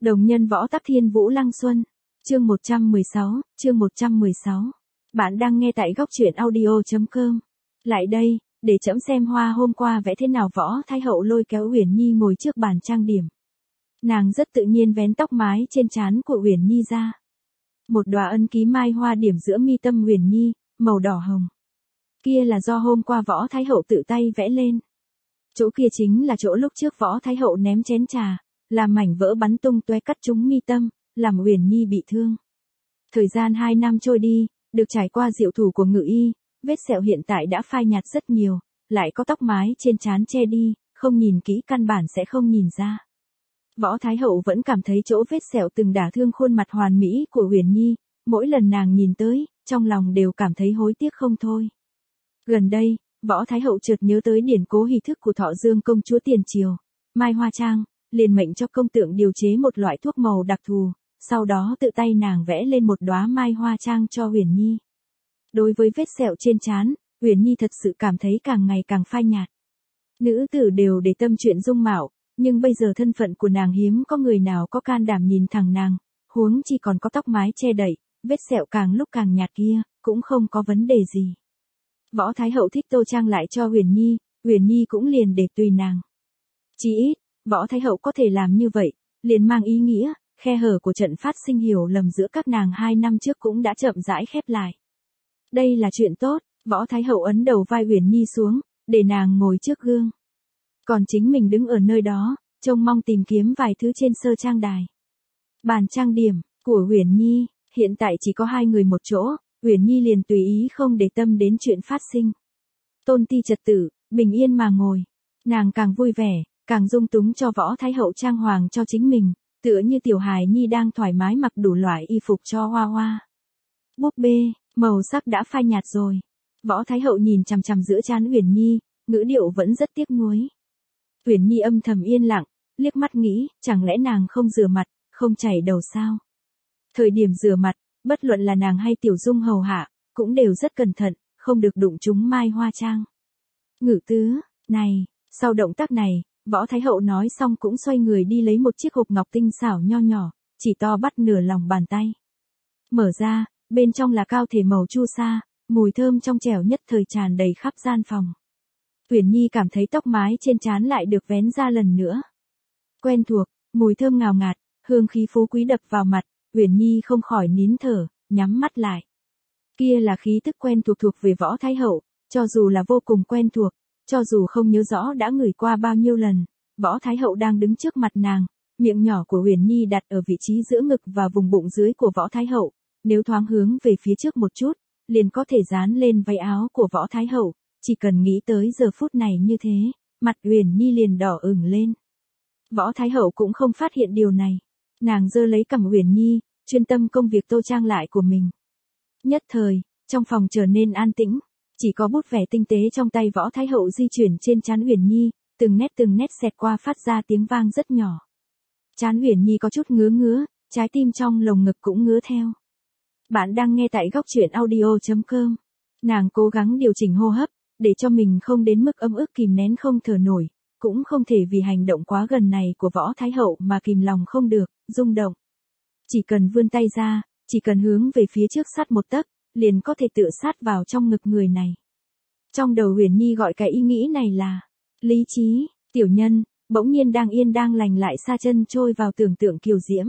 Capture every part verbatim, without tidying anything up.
Đồng nhân võ tắc thiên vũ lăng xuân. Chương một trăm mười sáu, chương một trăm mười sáu. Bạn đang nghe tại góc truyện audio.com. Lại đây, để trẫm xem hoa hôm qua vẽ thế nào. Võ Thái Hậu lôi kéo Uyển Nhi ngồi trước bàn trang điểm. Nàng rất tự nhiên vén tóc mái trên trán của Uyển Nhi ra. Một đóa ân ký mai hoa điểm giữa mi tâm Uyển Nhi, màu đỏ hồng. Kia là do hôm qua Võ Thái Hậu tự tay vẽ lên. Chỗ kia chính là chỗ lúc trước Võ Thái Hậu ném chén trà, làm mảnh vỡ bắn tung tóe cắt trúng mi tâm, làm Uyển Nhi bị thương. Thời gian hai năm trôi đi, được trải qua diệu thủ của ngự y, vết sẹo hiện tại đã phai nhạt rất nhiều, lại có tóc mái trên trán che đi, không nhìn kỹ căn bản sẽ không nhìn ra. Võ Thái Hậu vẫn cảm thấy chỗ vết sẹo từng đả thương khuôn mặt hoàn mỹ của Uyển Nhi, mỗi lần nàng nhìn tới, trong lòng đều cảm thấy hối tiếc không thôi. Gần đây, Võ Thái Hậu chợt nhớ tới điển cố hỷ thức của Thọ Dương công chúa tiền triều, Mai Hoa Trang, liền mệnh cho công tượng điều chế một loại thuốc màu đặc thù, sau đó tự tay nàng vẽ lên một đóa Mai Hoa Trang cho Uyển Nhi. Đối với vết sẹo trên trán, Uyển Nhi thật sự cảm thấy càng ngày càng phai nhạt. Nữ tử đều để tâm chuyện dung mạo, nhưng bây giờ thân phận của nàng hiếm có người nào có can đảm nhìn thẳng nàng, huống chi còn có tóc mái che đậy, vết sẹo càng lúc càng nhạt kia, cũng không có vấn đề gì. Võ Thái Hậu thích tô trang lại cho Uyển Nhi, Uyển Nhi cũng liền để tùy nàng. Chỉ ít, Võ Thái Hậu có thể làm như vậy, liền mang ý nghĩa, khe hở của trận phát sinh hiểu lầm giữa các nàng hai năm trước cũng đã chậm rãi khép lại. Đây là chuyện tốt, Võ Thái Hậu ấn đầu vai Uyển Nhi xuống, để nàng ngồi trước gương. Còn chính mình đứng ở nơi đó, trông mong tìm kiếm vài thứ trên sơ trang đài. Bàn trang điểm của Uyển Nhi, hiện tại chỉ có hai người một chỗ, Uyển Nhi liền tùy ý không để tâm đến chuyện phát sinh. Tôn ti trật tự, bình yên mà ngồi. Nàng càng vui vẻ, càng dung túng cho Võ Thái Hậu trang hoàng cho chính mình, tựa như tiểu hài nhi đang thoải mái mặc đủ loại y phục cho Hoa Hoa. Búp bê, màu sắc đã phai nhạt rồi. Võ Thái Hậu nhìn chằm chằm giữa trán Uyển Nhi, ngữ điệu vẫn rất tiếc nuối. Uyển Nhi âm thầm yên lặng, liếc mắt nghĩ, chẳng lẽ nàng không rửa mặt, không chảy đầu sao? Thời điểm rửa mặt, bất luận là nàng hay Tiểu Dung hầu hạ, cũng đều rất cẩn thận, không được đụng trúng Mai Hoa Trang. Ngự tứ, này, sau động tác này, Võ Thái Hậu nói xong cũng xoay người đi lấy một chiếc hộp ngọc tinh xảo nho nhỏ, chỉ to bắt nửa lòng bàn tay. Mở ra, bên trong là cao thể màu chu sa, mùi thơm trong trẻo nhất thời tràn đầy khắp gian phòng. Uyển Nhi cảm thấy tóc mái trên trán lại được vén ra lần nữa. Quen thuộc, mùi thơm ngào ngạt, hương khí phú quý đập vào mặt, Uyển Nhi không khỏi nín thở, nhắm mắt lại. Kia là khí tức quen thuộc thuộc về Võ Thái Hậu, cho dù là vô cùng quen thuộc, cho dù không nhớ rõ đã ngửi qua bao nhiêu lần, Võ Thái Hậu đang đứng trước mặt nàng, miệng nhỏ của Uyển Nhi đặt ở vị trí giữa ngực và vùng bụng dưới của Võ Thái Hậu, nếu thoáng hướng về phía trước một chút, liền có thể dán lên váy áo của Võ Thái Hậu, chỉ cần nghĩ tới giờ phút này như thế, mặt Uyển Nhi liền đỏ ửng lên. Võ Thái Hậu cũng không phát hiện điều này, nàng giơ lấy cằm Uyển Nhi, chuyên tâm công việc tô trang lại của mình. Nhất thời, trong phòng trở nên an tĩnh, chỉ có bút vẽ tinh tế trong tay Võ Thái Hậu di chuyển trên trán Uyển Nhi, từng nét từng nét xẹt qua phát ra tiếng vang rất nhỏ. Trán Uyển Nhi có chút ngứa ngứa, trái tim trong lồng ngực cũng ngứa theo. Bạn đang nghe tại góc truyện audio.com. Nàng cố gắng điều chỉnh hô hấp, để cho mình không đến mức ấm ức kìm nén không thở nổi, cũng không thể vì hành động quá gần này của Võ Thái Hậu mà kìm lòng không được, rung động. Chỉ cần vươn tay ra, chỉ cần hướng về phía trước sát một tấc, liền có thể tựa sát vào trong ngực người này. Trong đầu Uyển Nhi gọi cái ý nghĩ này là lý trí, tiểu nhân, bỗng nhiên đang yên đang lành lại sa chân trôi vào tưởng tượng kiều diễm.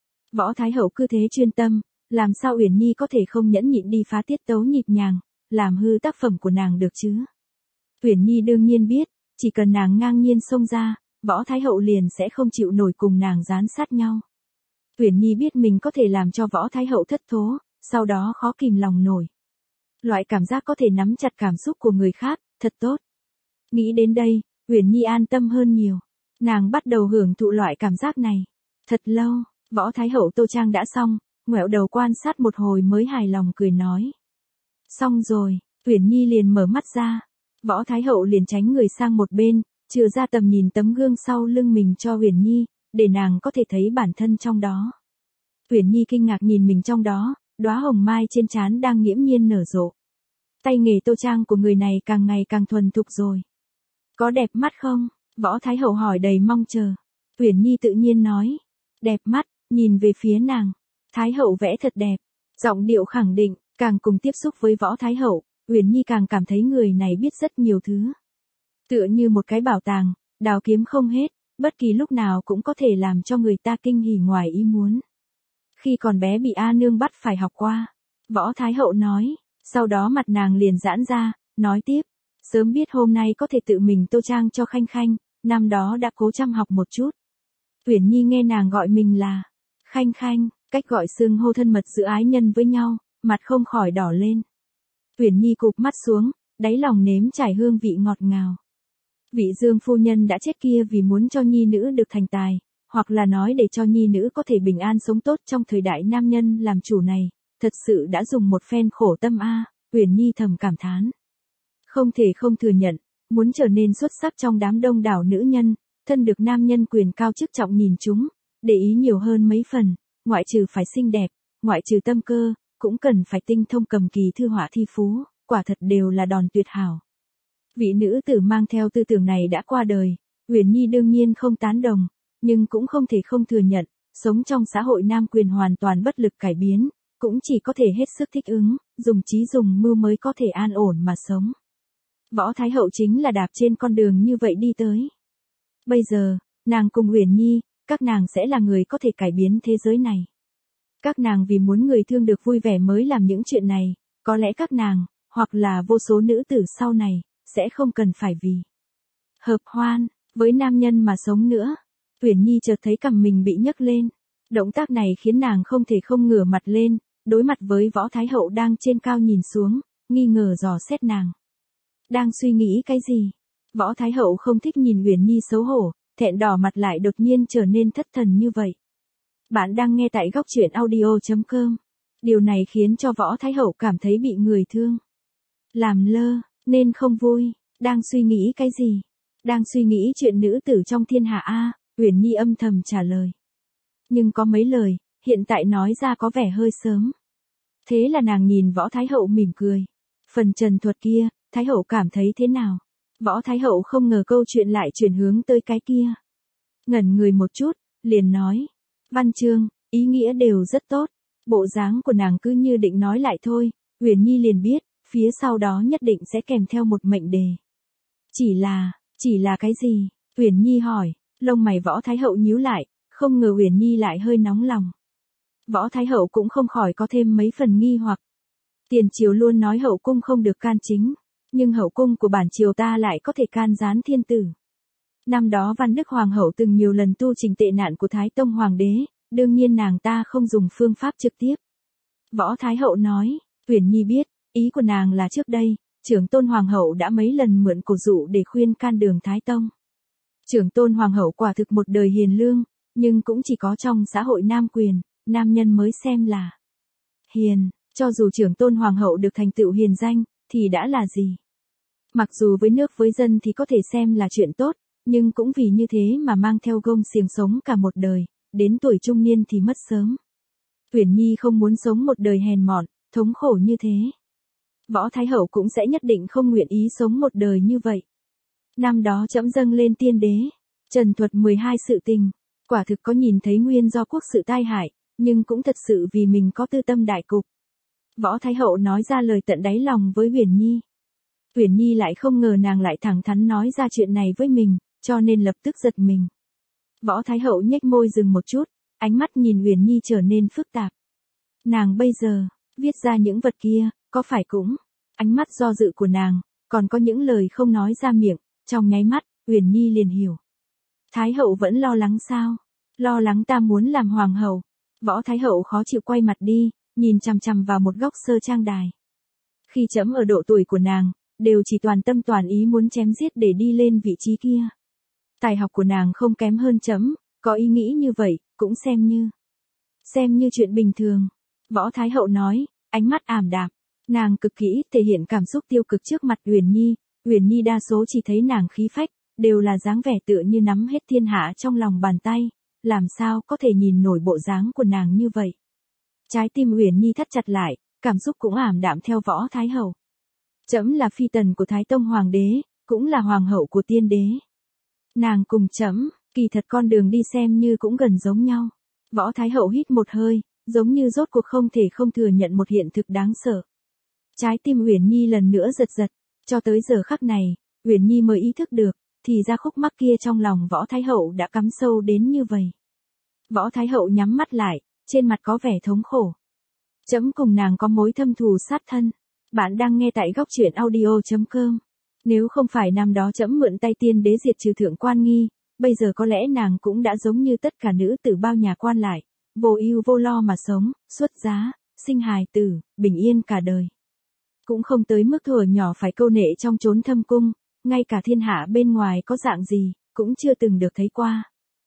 Võ Thái Hậu cứ thế chuyên tâm, làm sao Uyển Nhi có thể không nhẫn nhịn đi phá tiết tấu nhịp nhàng, làm hư tác phẩm của nàng được chứ? Uyển Nhi đương nhiên biết, chỉ cần nàng ngang nhiên xông ra, Võ Thái Hậu liền sẽ không chịu nổi cùng nàng dán sát nhau. Uyển Nhi biết mình có thể làm cho Võ Thái Hậu thất thố, sau đó khó kìm lòng nổi. Loại cảm giác có thể nắm chặt cảm xúc của người khác, thật tốt. Nghĩ đến đây, Uyển Nhi an tâm hơn nhiều. Nàng bắt đầu hưởng thụ loại cảm giác này. Thật lâu, Võ Thái Hậu tô trang đã xong, ngoẹo đầu quan sát một hồi mới hài lòng cười nói. Xong rồi, Uyển Nhi liền mở mắt ra. Võ Thái Hậu liền tránh người sang một bên, chừa ra tầm nhìn tấm gương sau lưng mình cho Uyển Nhi, để nàng có thể thấy bản thân trong đó. Uyển Nhi kinh ngạc nhìn mình trong đó, đóa hồng mai trên trán đang nghiễm nhiên nở rộ. Tay nghề tô trang của người này càng ngày càng thuần thục rồi. Có đẹp mắt không? Võ Thái Hậu hỏi đầy mong chờ. Uyển Nhi tự nhiên nói. đẹp mắt, nhìn về phía nàng. Thái hậu vẽ thật đẹp, giọng điệu khẳng định, càng cùng tiếp xúc với Võ Thái hậu, Uyển Nhi càng cảm thấy người này biết rất nhiều thứ. Tựa như một cái bảo tàng, đào kiếm không hết, bất kỳ lúc nào cũng có thể làm cho người ta kinh hỉ ngoài ý muốn. Khi còn bé bị A Nương bắt phải học qua, Võ Thái hậu nói, sau đó mặt nàng liền giãn ra, nói tiếp, sớm biết hôm nay có thể tự mình tô trang cho Khanh Khanh, năm đó đã cố chăm học một chút. Uyển Nhi nghe nàng gọi mình là Khanh Khanh, cách gọi xưng hô thân mật giữa ái nhân với nhau, mặt không khỏi đỏ lên. Uyển Nhi cụp mắt xuống, đáy lòng nếm trải hương vị ngọt ngào. Vị Dương phu nhân đã chết kia vì muốn cho nhi nữ được thành tài, hoặc là nói để cho nhi nữ có thể bình an sống tốt trong thời đại nam nhân làm chủ này, thật sự đã dùng một phen khổ tâm a. Uyển Nhi thầm cảm thán. Không thể không thừa nhận, muốn trở nên xuất sắc trong đám đông đảo nữ nhân, thân được nam nhân quyền cao chức trọng nhìn chúng, để ý nhiều hơn mấy phần, ngoại trừ phải xinh đẹp, ngoại trừ tâm cơ, cũng cần phải tinh thông cầm kỳ thư họa thi phú, quả thật đều là đòn tuyệt hảo. Vị nữ tử mang theo tư tưởng này đã qua đời, Uyển Nhi đương nhiên không tán đồng, nhưng cũng không thể không thừa nhận, sống trong xã hội nam quyền hoàn toàn bất lực cải biến, cũng chỉ có thể hết sức thích ứng, dùng trí dùng mưu mới có thể an ổn mà sống. Võ Thái hậu chính là đạp trên con đường như vậy đi tới. Bây giờ, nàng cùng Uyển Nhi, các nàng sẽ là người có thể cải biến thế giới này. Các nàng vì muốn người thương được vui vẻ mới làm những chuyện này, có lẽ các nàng, hoặc là vô số nữ tử sau này, sẽ không cần phải vì hợp hoan với nam nhân mà sống nữa. Uyển Nhi chợt thấy cằm mình bị nhấc lên. Động tác này khiến nàng không thể không ngửa mặt lên, đối mặt với Võ Thái hậu đang trên cao nhìn xuống, nghi ngờ dò xét nàng. Đang suy nghĩ cái gì? Võ Thái hậu không thích nhìn Uyển Nhi xấu hổ, thẹn đỏ mặt lại đột nhiên trở nên thất thần như vậy. Bạn đang nghe tại góc truyện audio chấm com. Điều này khiến cho Võ Thái hậu cảm thấy bị người thương. Làm lơ, nên không vui. Đang suy nghĩ cái gì? Đang suy nghĩ chuyện nữ tử trong thiên hạ a. Uyển Nhi âm thầm trả lời. Nhưng có mấy lời, hiện tại nói ra có vẻ hơi sớm. Thế là nàng nhìn Võ Thái hậu mỉm cười. Phần trần thuật kia, Thái hậu cảm thấy thế nào? Võ Thái hậu không ngờ câu chuyện lại chuyển hướng tới cái kia. Ngẩn người một chút, liền nói. Văn chương, ý nghĩa đều rất tốt. Bộ dáng của nàng cứ như định nói lại thôi, Uyển Nhi liền biết, phía sau đó nhất định sẽ kèm theo một mệnh đề. Chỉ là, chỉ là cái gì? Uyển Nhi hỏi, lông mày Võ Thái hậu nhíu lại, không ngờ Uyển Nhi lại hơi nóng lòng. Võ Thái hậu cũng không khỏi có thêm mấy phần nghi hoặc. Tiền triều luôn nói hậu cung không được can chính, nhưng hậu cung của bản triều ta lại có thể can gián thiên tử. Năm đó Văn Đức Hoàng hậu từng nhiều lần tu trình tệ nạn của Thái Tông Hoàng đế, đương nhiên nàng ta không dùng phương pháp trực tiếp. Võ Thái hậu nói, Uyển Nhi biết, ý của nàng là trước đây, trưởng tôn Hoàng hậu đã mấy lần mượn cổ dụ để khuyên can đường Thái Tông. Trưởng tôn Hoàng hậu quả thực một đời hiền lương, nhưng cũng chỉ có trong xã hội nam quyền, nam nhân mới xem là hiền, cho dù trưởng tôn Hoàng hậu được thành tựu hiền danh, thì đã là gì? Mặc dù với nước với dân thì có thể xem là chuyện tốt, nhưng cũng vì như thế mà mang theo gông xiềng sống cả một đời, đến tuổi trung niên thì mất sớm. Uyển Nhi không muốn sống một đời hèn mọn, thống khổ như thế. Võ Thái hậu cũng sẽ nhất định không nguyện ý sống một đời như vậy. Năm đó trẫm dâng lên tiên đế, trần thuật mười hai sự tình, quả thực có nhìn thấy nguyên do quốc sự tai hại, nhưng cũng thật sự vì mình có tư tâm đại cục. Võ Thái hậu nói ra lời tận đáy lòng với Uyển Nhi. Uyển Nhi lại không ngờ nàng lại thẳng thắn nói ra chuyện này với mình, cho nên lập tức giật mình. Võ Thái hậu nhếch môi dừng một chút, ánh mắt nhìn Uyển Nhi trở nên phức tạp. Nàng bây giờ, viết ra những vật kia, có phải cũng, ánh mắt do dự của nàng, còn có những lời không nói ra miệng, trong nháy mắt, Uyển Nhi liền hiểu. Thái hậu vẫn lo lắng sao? Lo lắng ta muốn làm hoàng hậu. Võ Thái hậu khó chịu quay mặt đi, nhìn chằm chằm vào một góc sơ trang đài. Khi trẫm ở độ tuổi của nàng, đều chỉ toàn tâm toàn ý muốn chém giết để đi lên vị trí kia. Tài học của nàng không kém hơn trẫm, có ý nghĩ như vậy, cũng xem như. Xem như chuyện bình thường. Võ Thái hậu nói, ánh mắt ảm đạm. Nàng cực kỹ thể hiện cảm xúc tiêu cực trước mặt Uyển Nhi. Uyển Nhi đa số chỉ thấy nàng khí phách, đều là dáng vẻ tựa như nắm hết thiên hạ trong lòng bàn tay. Làm sao có thể nhìn nổi bộ dáng của nàng như vậy. Trái tim Uyển Nhi thắt chặt lại, cảm xúc cũng ảm đạm theo Võ Thái hậu. Trẫm là phi tần của Thái Tông Hoàng đế, cũng là hoàng hậu của tiên đế. Nàng cùng trẫm, kỳ thật con đường đi xem như cũng gần giống nhau. Võ Thái Hậu hít một hơi, giống như rốt cuộc không thể không thừa nhận một hiện thực đáng sợ. Trái tim Uyển Nhi lần nữa giật giật, cho tới giờ khắc này, Uyển Nhi mới ý thức được, thì ra khúc mắc kia trong lòng Võ Thái Hậu đã cắm sâu đến như vậy. Võ Thái Hậu nhắm mắt lại, trên mặt có vẻ thống khổ. Trẫm cùng nàng có mối thâm thù sát thân. Bạn đang nghe tại góc truyện audio chấm com. Nếu không phải năm đó trẫm mượn tay tiên đế diệt trừ Thượng Quan Nghi, bây giờ có lẽ nàng cũng đã giống như tất cả nữ tử bao nhà quan lại, vô ưu vô lo mà sống, xuất giá, sinh hài tử, bình yên cả đời. Cũng không tới mức thuở nhỏ phải câu nệ trong chốn thâm cung, ngay cả thiên hạ bên ngoài có dạng gì, cũng chưa từng được thấy qua.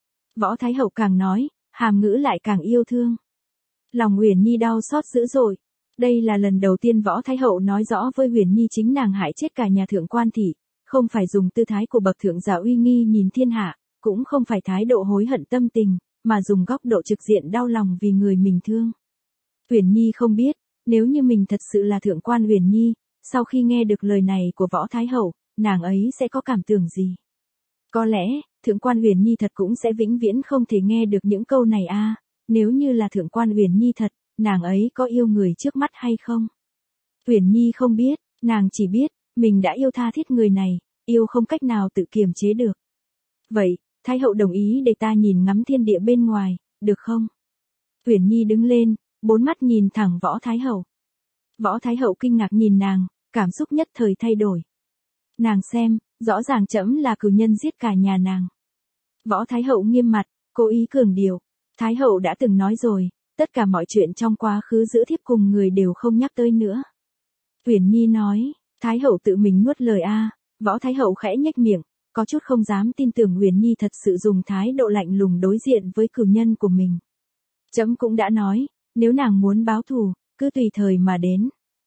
Võ Thái Hậu càng nói, hàm ngữ lại càng yêu thương. Lòng Uyển Nhi đau xót dữ dội. Đây là lần đầu tiên Võ Thái Hậu nói rõ với Uyển Nhi chính nàng hại chết cả nhà Thượng Quan thị, không phải dùng tư thái của bậc thượng giả uy nghi nhìn thiên hạ, cũng không phải thái độ hối hận tâm tình, mà dùng góc độ trực diện đau lòng vì người mình thương. Uyển Nhi không biết, nếu như mình thật sự là Thượng Quan Uyển Nhi, sau khi nghe được lời này của Võ Thái Hậu, nàng ấy sẽ có cảm tưởng gì? Có lẽ, Thượng Quan Uyển Nhi thật cũng sẽ vĩnh viễn không thể nghe được những câu này a. À, nếu như là Thượng Quan Uyển Nhi thật, nàng ấy có yêu người trước mắt hay không? Uyển Nhi không biết, nàng chỉ biết, mình đã yêu tha thiết người này, yêu không cách nào tự kiềm chế được. Vậy, Thái Hậu đồng ý để ta nhìn ngắm thiên địa bên ngoài, được không? Uyển Nhi đứng lên, bốn mắt nhìn thẳng Võ Thái Hậu. Võ Thái Hậu kinh ngạc nhìn nàng, cảm xúc nhất thời thay đổi. Nàng xem, rõ ràng trẫm là cửu nhân giết cả nhà nàng. Võ Thái Hậu nghiêm mặt, cố ý cường điệu. Thái Hậu đã từng nói rồi, tất cả mọi chuyện trong quá khứ giữa thiếp cùng người đều không nhắc tới nữa. Uyển Nhi nói, Thái Hậu tự mình nuốt lời a. À, Võ Thái Hậu khẽ nhếch miệng, có chút không dám tin tưởng Uyển Nhi thật sự dùng thái độ lạnh lùng đối diện với cửu nhân của mình. Trẫm cũng đã nói, nếu nàng muốn báo thù, cứ tùy thời mà đến.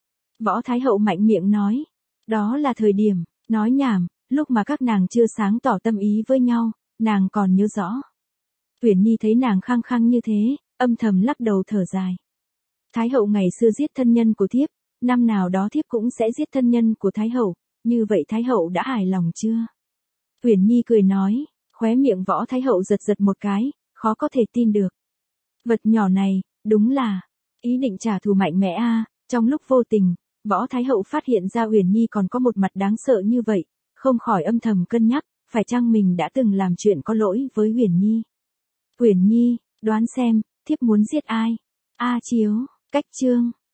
Võ Thái Hậu mạnh miệng nói, đó là thời điểm, nói nhảm, lúc mà các nàng chưa sáng tỏ tâm ý với nhau, nàng còn nhớ rõ. Uyển Nhi thấy nàng khăng khăng như thế, âm thầm lắc đầu thở dài. Thái Hậu ngày xưa giết thân nhân của thiếp, năm nào đó thiếp cũng sẽ giết thân nhân của Thái Hậu, như vậy Thái Hậu đã hài lòng chưa? Uyển Nhi cười nói, khóe miệng Võ Thái Hậu giật giật một cái, khó có thể tin được. Vật nhỏ này, đúng là, ý định trả thù mạnh mẽ a. À, trong lúc vô tình, Võ Thái Hậu phát hiện ra Uyển Nhi còn có một mặt đáng sợ như vậy, không khỏi âm thầm cân nhắc, phải chăng mình đã từng làm chuyện có lỗi với Uyển Nhi. Uyển Nhi, đoán xem, thiếp muốn giết ai? A Chiếu, cách chương.